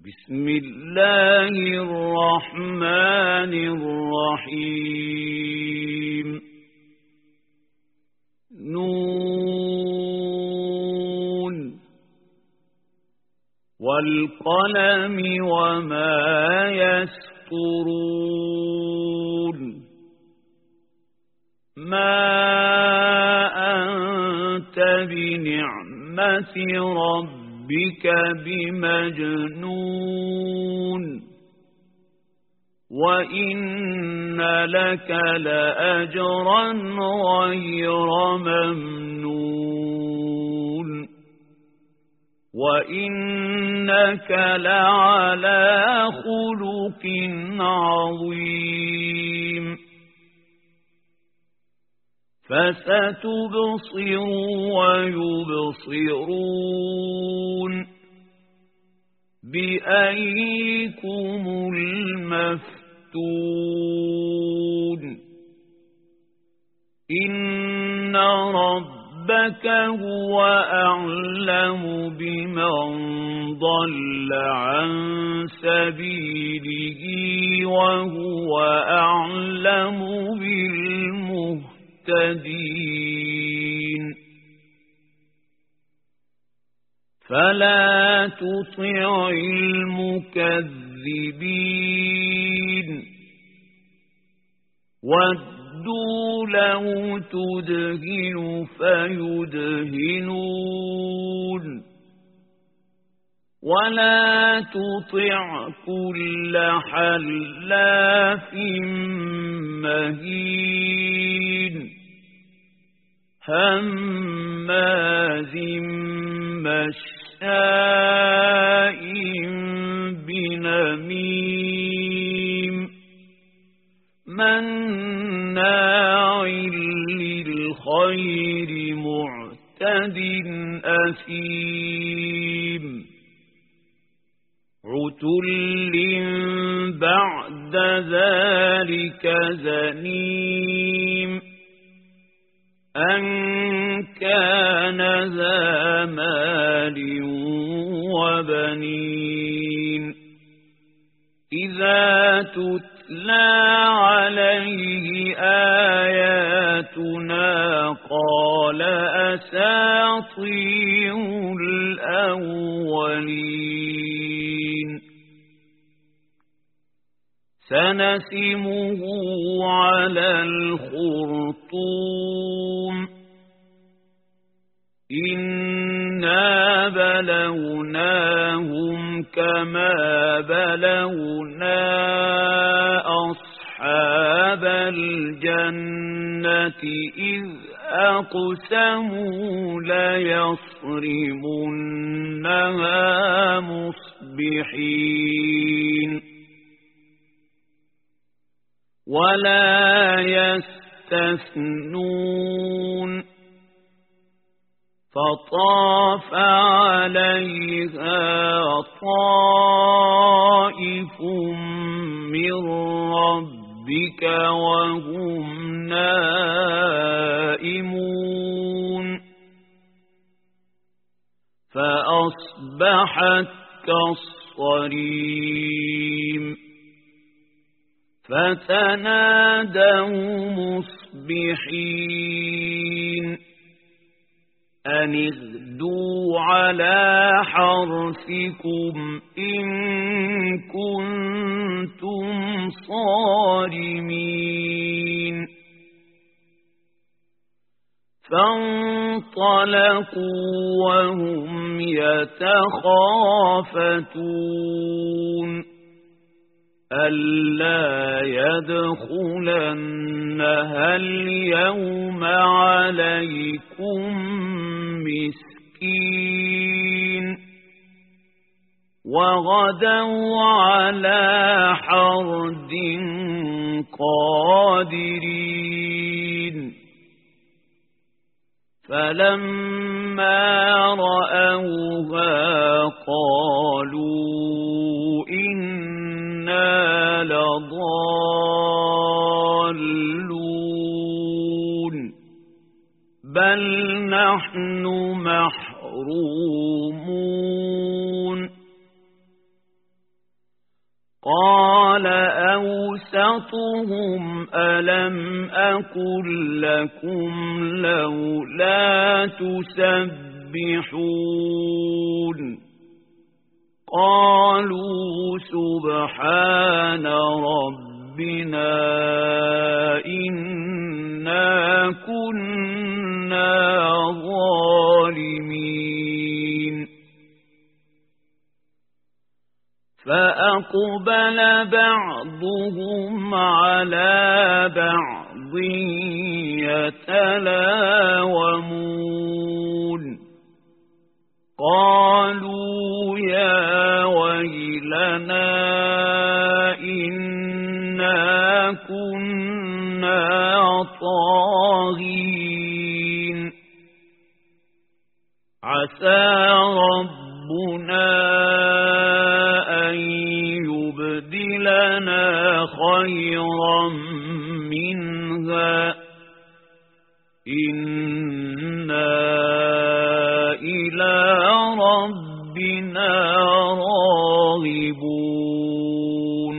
بسم الله الرحمن الرحيم نون والقلم وما يسطرون ما أنت بنعمة ربك بمجنون وإن لك لأجرا غير ممنون وإنك لعلى خلق عظيم فستبصر ويبصرون بأيكم المفتون إن ربك هو أعلم بمن ضل عن سبيله وهو أعلم بالمهتدين فلا تطع المكذبين ودوا لو تدهن فيدهنون ولا تطع كل حلاف مهين هماز مشاء بنميم مناع للخير معتد أثيم عتل بعد ذلك زنيم أن كان ذا مال وبنين إذا تتلى عليه آياتنا قال أساطير الأولين سنسمه على الخرطوم إنا بلوناهم كما بلونا أصحاب الجنة إذ أقسموا ليصرمنها مصبحين ولا يستثنون فطاف عليها طائف من ربك وهم نائمون فأصبحت كالصريم فتنادوا مصبحين أن اغدوا على حرثكم إن كنتم صارمين فانطلقوا وهم يتخافتون ألا يدخلنها اليوم عليكم مسكين وغدوا على حرد قادرين فلما رأوها قالوا إنا لضالون بل نحن محرومون قال أوسطهم ألم أقل لكم لولا تسبحون قالوا سبحان ربنا إنا كنا ظالمين فأقبل بعضهم على بعض يتلاومون قالوا يا ويلنا إنا كنا طاغين عسى ربنا أن يبدلنا خيرا منها إنا إلى ربنا راغبون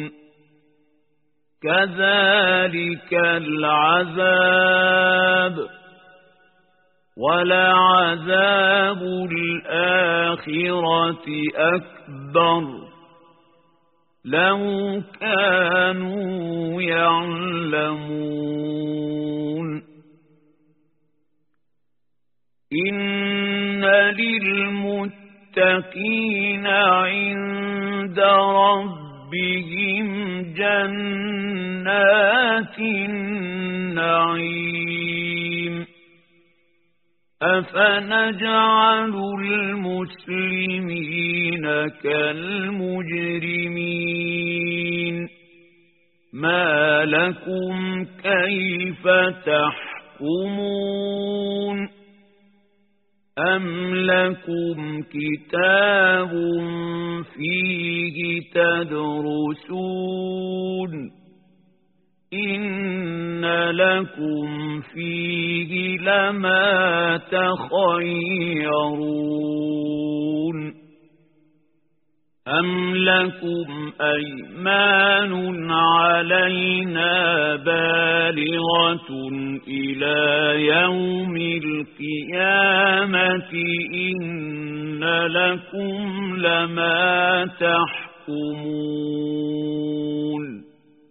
كذلك العذاب ولعذاب الآخرة أكبر لو كانوا يعلمون إن للمتقين عند ربهم جنات النعيم أفنجعل المسلمين كالمجرمين ما لكم كيف تحكمون أم لكم كتاب فيه تدرسون إن لكم فيه لما تخيرون أم لكم أيمان علينا بالغة إلى يوم القيامة إن لكم لما تحكمون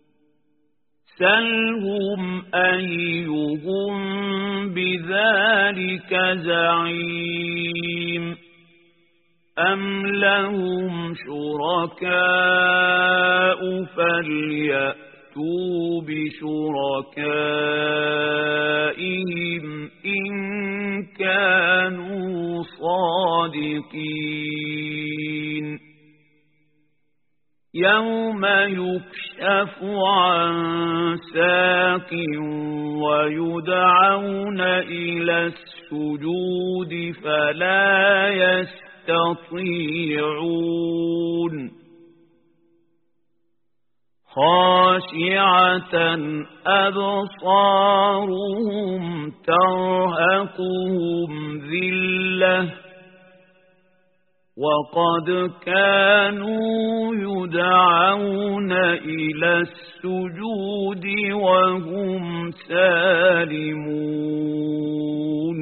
سلهم أيهم بذلك زعيم أم لهم شركاء فليأتوا بشركائهم إن كانوا صادقين يوم يكشف عن ساق ويدعون إلى السجود فلا يستطيعون خاشعة أبصارهم ترهقهم ذلة وقد كانوا يدعون إلى السجود وهم سالمون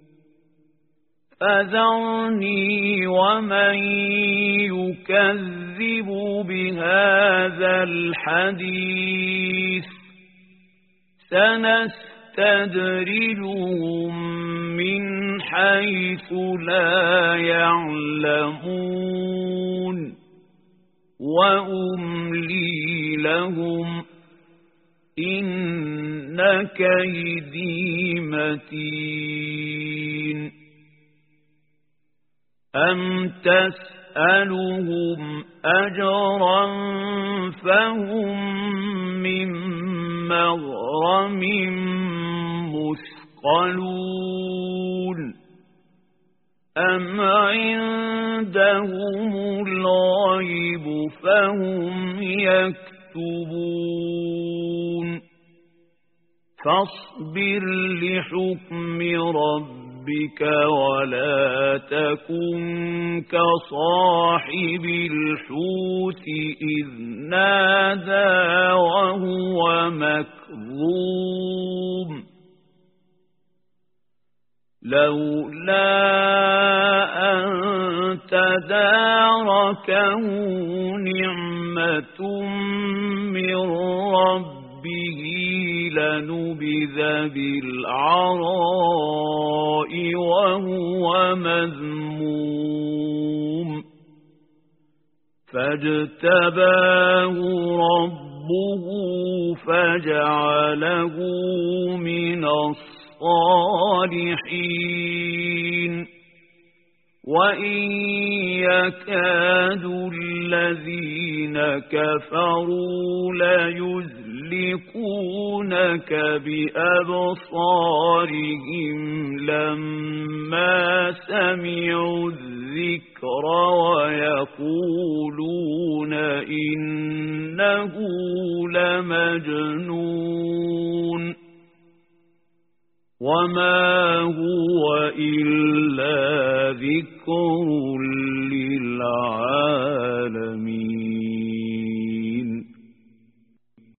فذرني ومن يكذب بهذا الحديث سنستدرجهم من حيث لا يعلمون وأملي لهم إن كيدي متين أم تسألهم أجرا فهم من مغرم مثقلون أم عندهم الغيب فهم يكتبون فاصبر لحكم ربك ولا تكن كصاحب الحوت إذ نادى أدركه نعمة من ربه لنبذ بالعراء وهو مذموم فاجتباه ربه فجعله من الصالحين وإن يكاد الذين كفروا ليزلقونك بأبصارهم لما سمعوا الذكر ويقولون إنه لمجنون وما هو إلا ذكر